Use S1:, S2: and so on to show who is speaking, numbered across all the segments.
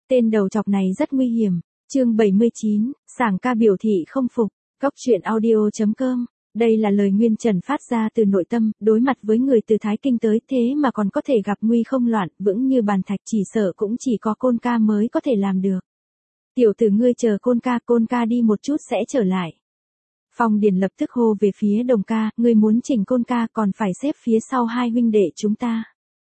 S1: Tên đầu chọc này rất nguy hiểm. Chương 79, Sảng ca biểu thị không phục. Góc truyện audio.com. Đây là lời Nguyên Trần phát ra từ nội tâm, đối mặt với người từ Thái Kinh tới thế mà còn có thể gặp nguy không loạn, vững như bàn thạch, chỉ sợ cũng chỉ có Côn ca mới có thể làm được. Tiểu tử ngươi chờ Côn ca đi một chút sẽ trở lại. Phong Điền lập tức hô về phía Đồng ca, ngươi muốn chỉnh Côn ca còn phải xếp phía sau hai huynh đệ chúng ta.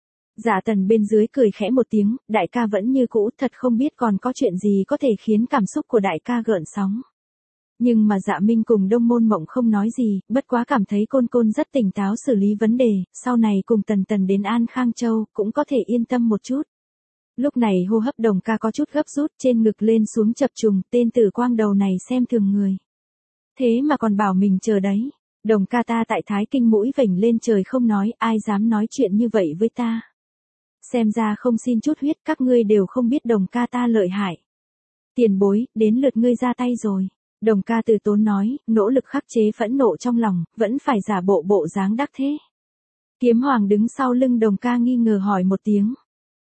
S1: Dạ Tần bên dưới cười khẽ một tiếng, đại ca vẫn như cũ, thật không biết còn có chuyện gì có thể khiến cảm xúc của đại ca gợn sóng. Nhưng mà Dạ Minh cùng Đông Môn Mộng không nói gì, bất quá cảm thấy Côn rất tỉnh táo xử lý vấn đề, sau này cùng Tần đến An Khang Châu, cũng có thể yên tâm một chút. Lúc này hô hấp Đồng ca có chút gấp rút, trên ngực lên xuống chập trùng, tên tử quang đầu này xem thường người. Thế mà còn bảo mình chờ đấy. Đồng ca ta tại Thái Kinh mũi vểnh lên trời không nói, ai dám nói chuyện như vậy với ta. Xem ra không xin chút huyết, các ngươi đều không biết Đồng ca ta lợi hại. Tiền bối, đến lượt ngươi ra tay rồi. Đồng ca từ tốn nói, nỗ lực khắc chế phẫn nộ trong lòng, vẫn phải giả bộ dáng đắc thế. Kiếm Hoàng đứng sau lưng Đồng ca nghi ngờ hỏi một tiếng.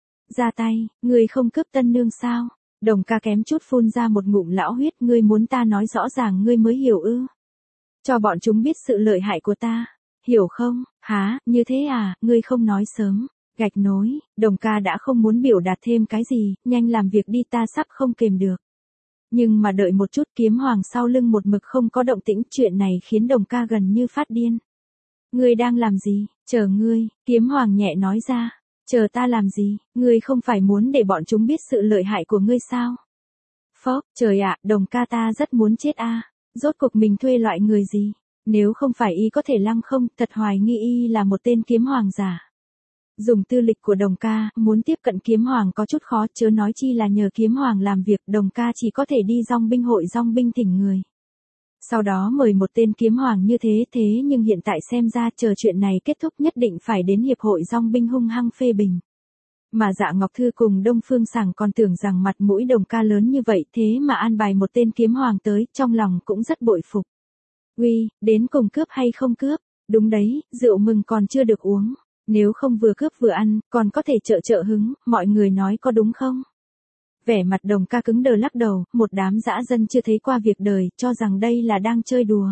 S1: Ra tay, ngươi không cướp tân nương sao? Đồng ca kém chút phun ra một ngụm lão huyết, ngươi muốn ta nói rõ ràng ngươi mới hiểu ư? Cho bọn chúng biết sự lợi hại của ta, hiểu không? Hả, như thế à, ngươi không nói sớm. Gạch nối, Đồng ca đã không muốn biểu đạt thêm cái gì, nhanh làm việc đi, ta sắp không kềm được. Nhưng mà đợi một chút, Kiếm Hoàng sau lưng một mực không có động tĩnh, chuyện này khiến Đồng ca gần như phát điên. Ngươi đang làm gì? Chờ ngươi, Kiếm Hoàng nhẹ nói ra. Chờ ta làm gì? Ngươi không phải muốn để bọn chúng biết sự lợi hại của ngươi sao? Phốc, trời ạ, Đồng ca ta rất muốn chết a. Rốt cuộc mình thuê loại người gì? Nếu không phải y có thể lăng không, thật hoài nghi y là một tên kiếm hoàng giả. Dùng tư lịch của Đồng ca, muốn tiếp cận kiếm hoàng có chút khó, chớ nói chi là nhờ kiếm hoàng làm việc, Đồng ca chỉ có thể đi dong binh hội dong binh thỉnh người. Sau đó mời một tên kiếm hoàng như thế nhưng hiện tại xem ra chờ chuyện này kết thúc nhất định phải đến hiệp hội dong binh hung hăng phê bình. Mà Dạ Ngọc Thư cùng Đông Phương Sảng còn tưởng rằng mặt mũi Đồng ca lớn như vậy thế mà an bài một tên kiếm hoàng tới, trong lòng cũng rất bội phục. Uy, đến cùng cướp hay không cướp? Đúng đấy, rượu mừng còn chưa được uống. Nếu không vừa cướp vừa ăn, còn có thể trợ hứng, mọi người nói có đúng không? Vẻ mặt Đồng ca cứng đờ lắc đầu, một đám dã dân chưa thấy qua việc đời, cho rằng đây là đang chơi đùa.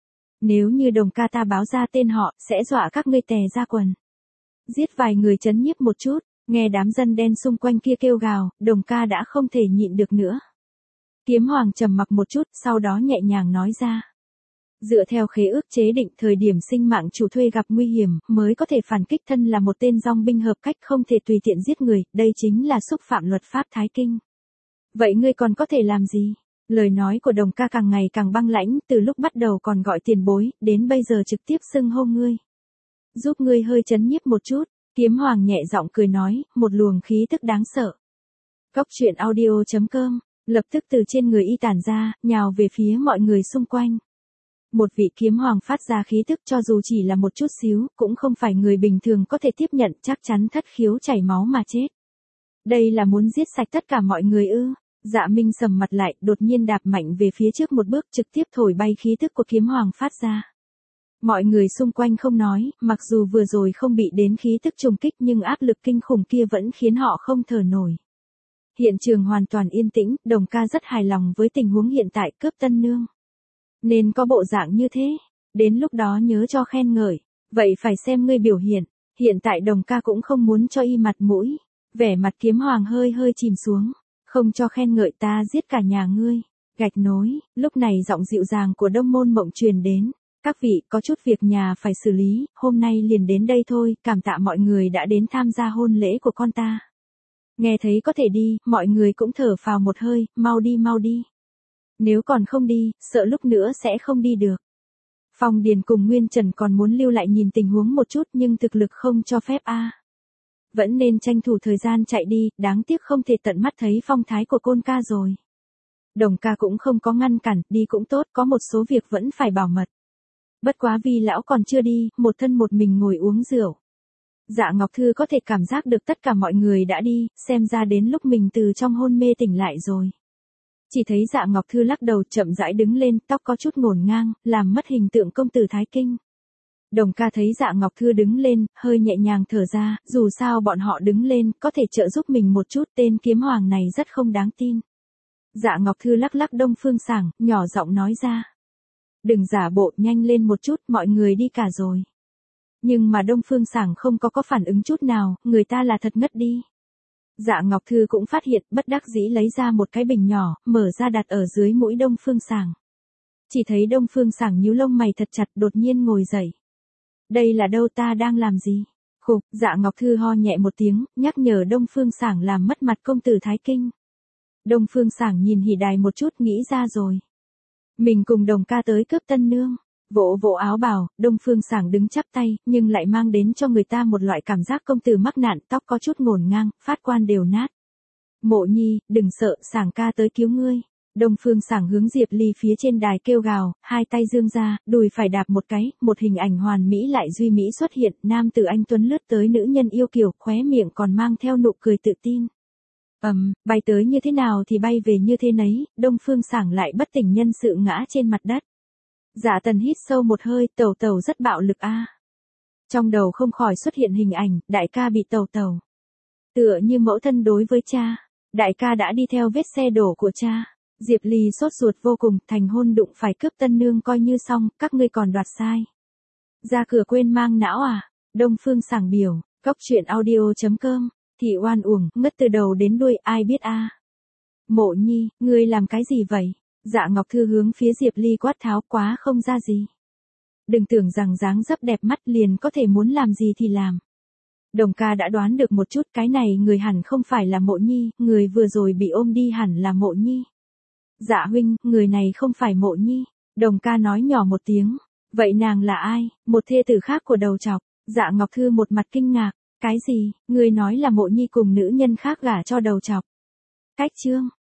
S1: Nếu như Đồng ca ta báo ra tên họ, sẽ dọa các ngươi tè ra quần. Giết vài người trấn nhiếp một chút, nghe đám dân đen xung quanh kia kêu gào, Đồng ca đã không thể nhịn được nữa. Kiếm Hoàng trầm mặc một chút, sau đó nhẹ nhàng nói ra. Dựa theo khế ước chế định, thời điểm sinh mạng chủ thuê gặp nguy hiểm, mới có thể phản kích, thân là một tên dong binh hợp cách không thể tùy tiện giết người, đây chính là xúc phạm luật pháp Thái Kinh. Vậy ngươi còn có thể làm gì? Lời nói của Đồng ca càng ngày càng băng lãnh, từ lúc bắt đầu còn gọi tiền bối, đến bây giờ trực tiếp xưng hô ngươi. Giúp ngươi hơi chấn nhiếp một chút, Kiếm Hoàng nhẹ giọng cười nói, một luồng khí tức đáng sợ. Góc truyện audio.com, lập tức từ trên người y tản ra, nhào về phía mọi người xung quanh. Một vị kiếm hoàng phát ra khí tức cho dù chỉ là một chút xíu, cũng không phải người bình thường có thể tiếp nhận, chắc chắn thất khiếu chảy máu mà chết. Đây là muốn giết sạch tất cả mọi người ư? Dạ Minh sầm mặt lại, đột nhiên đạp mạnh về phía trước một bước, trực tiếp thổi bay khí tức của kiếm hoàng phát ra. Mọi người xung quanh không nói, mặc dù vừa rồi không bị đến khí tức trùng kích nhưng áp lực kinh khủng kia vẫn khiến họ không thở nổi. Hiện trường hoàn toàn yên tĩnh, Đồng ca rất hài lòng với tình huống hiện tại, cướp tân nương. Nên có bộ dạng như thế, đến lúc đó nhớ cho khen ngợi, vậy phải xem ngươi biểu hiện. Hiện tại Đồng ca cũng không muốn cho y mặt mũi, vẻ mặt Kiếm Hoàng hơi chìm xuống, không cho khen ngợi ta giết cả nhà ngươi. Gạch nối, lúc này giọng dịu dàng của Đông Môn Mộng truyền đến, các vị có chút việc nhà phải xử lý, hôm nay liền đến đây thôi, cảm tạ mọi người đã đến tham gia hôn lễ của con ta. Nghe thấy có thể đi, mọi người cũng thở phào một hơi, mau đi. Nếu còn không đi, sợ lúc nữa sẽ không đi được. Phong Điền cùng Nguyên Trần còn muốn lưu lại nhìn tình huống một chút nhưng thực lực không cho phép a. Vẫn nên tranh thủ thời gian chạy đi, đáng tiếc không thể tận mắt thấy phong thái của Côn ca rồi. Đồng ca cũng không có ngăn cản, đi cũng tốt, có một số việc vẫn phải bảo mật. Bất quá vì lão còn chưa đi, một thân một mình ngồi uống rượu. Dạ Ngọc Thư có thể cảm giác được tất cả mọi người đã đi, xem ra đến lúc mình từ trong hôn mê tỉnh lại rồi. Chỉ thấy Dạ Ngọc Thư lắc đầu chậm rãi đứng lên, tóc có chút ngổn ngang, làm mất hình tượng công tử Thái Kinh. Đồng ca thấy Dạ Ngọc Thư đứng lên, hơi nhẹ nhàng thở ra, dù sao bọn họ đứng lên, có thể trợ giúp mình một chút, tên kiếm hoàng này rất không đáng tin. Dạ Ngọc Thư lắc lắc Đông Phương Sảng, nhỏ giọng nói ra. Đừng giả bộ, nhanh lên một chút, mọi người đi cả rồi. Nhưng mà Đông Phương Sảng không có phản ứng chút nào, người ta là thật ngất đi. Dạ Ngọc Thư cũng phát hiện, bất đắc dĩ lấy ra một cái bình nhỏ, mở ra đặt ở dưới mũi Đông Phương Sảng. Chỉ thấy Đông Phương Sảng nhíu lông mày thật chặt, đột nhiên ngồi dậy. Đây là đâu, ta đang làm gì? Khục, Dạ Ngọc Thư ho nhẹ một tiếng, nhắc nhở Đông Phương Sảng làm mất mặt công tử Thái Kinh. Đông Phương Sảng nhìn Hỉ Đài một chút, nghĩ ra rồi. Mình cùng Đồng ca tới cướp tân nương. Vỗ vỗ áo bào, Đông Phương Sảng đứng chắp tay, nhưng lại mang đến cho người ta một loại cảm giác công tử mắc nạn, tóc có chút ngổn ngang, phát quan đều nát. Mộ Nhi, đừng sợ, Sảng ca tới cứu ngươi. Đông Phương Sảng hướng Diệp Ly phía trên đài kêu gào, hai tay dương ra, đùi phải đạp một cái, một hình ảnh hoàn mỹ lại duy mỹ xuất hiện, nam tử anh tuấn lướt tới nữ nhân yêu kiều, khóe miệng còn mang theo nụ cười tự tin. Bay tới như thế nào thì bay về như thế nấy, Đông Phương Sảng lại bất tỉnh nhân sự ngã trên mặt đất. Dạ Tần hít sâu một hơi, tẩu tẩu rất bạo lực a. Trong đầu không khỏi xuất hiện hình ảnh, đại ca bị tẩu tẩu. Tựa như mẫu thân đối với cha, đại ca đã đi theo vết xe đổ của cha. Diệp Ly sốt ruột vô cùng, thành hôn đụng phải cướp tân nương coi như xong, các ngươi còn đoạt sai. Ra cửa quên mang não à? Đông Phương Sảng biểu, Cốc Truyện Audio.com, Thị oan uổng, ngất từ đầu đến đuôi, ai biết a? Mộ Nhi, ngươi làm cái gì vậy? Dạ Ngọc Thư hướng phía Diệp Ly quát tháo, quá không ra gì. Đừng tưởng rằng dáng dấp đẹp mắt liền có thể muốn làm gì thì làm. Đồng ca đã đoán được một chút, cái này người hẳn không phải là Mộ Nhi, người vừa rồi bị ôm đi hẳn là Mộ Nhi. Dạ huynh, người này không phải Mộ Nhi. Đồng ca nói nhỏ một tiếng. Vậy nàng là ai? Một thê tử khác của đầu trọc. Dạ Ngọc Thư một mặt kinh ngạc. Cái gì? Người nói là Mộ Nhi cùng nữ nhân khác gả cho đầu trọc. Cách chương.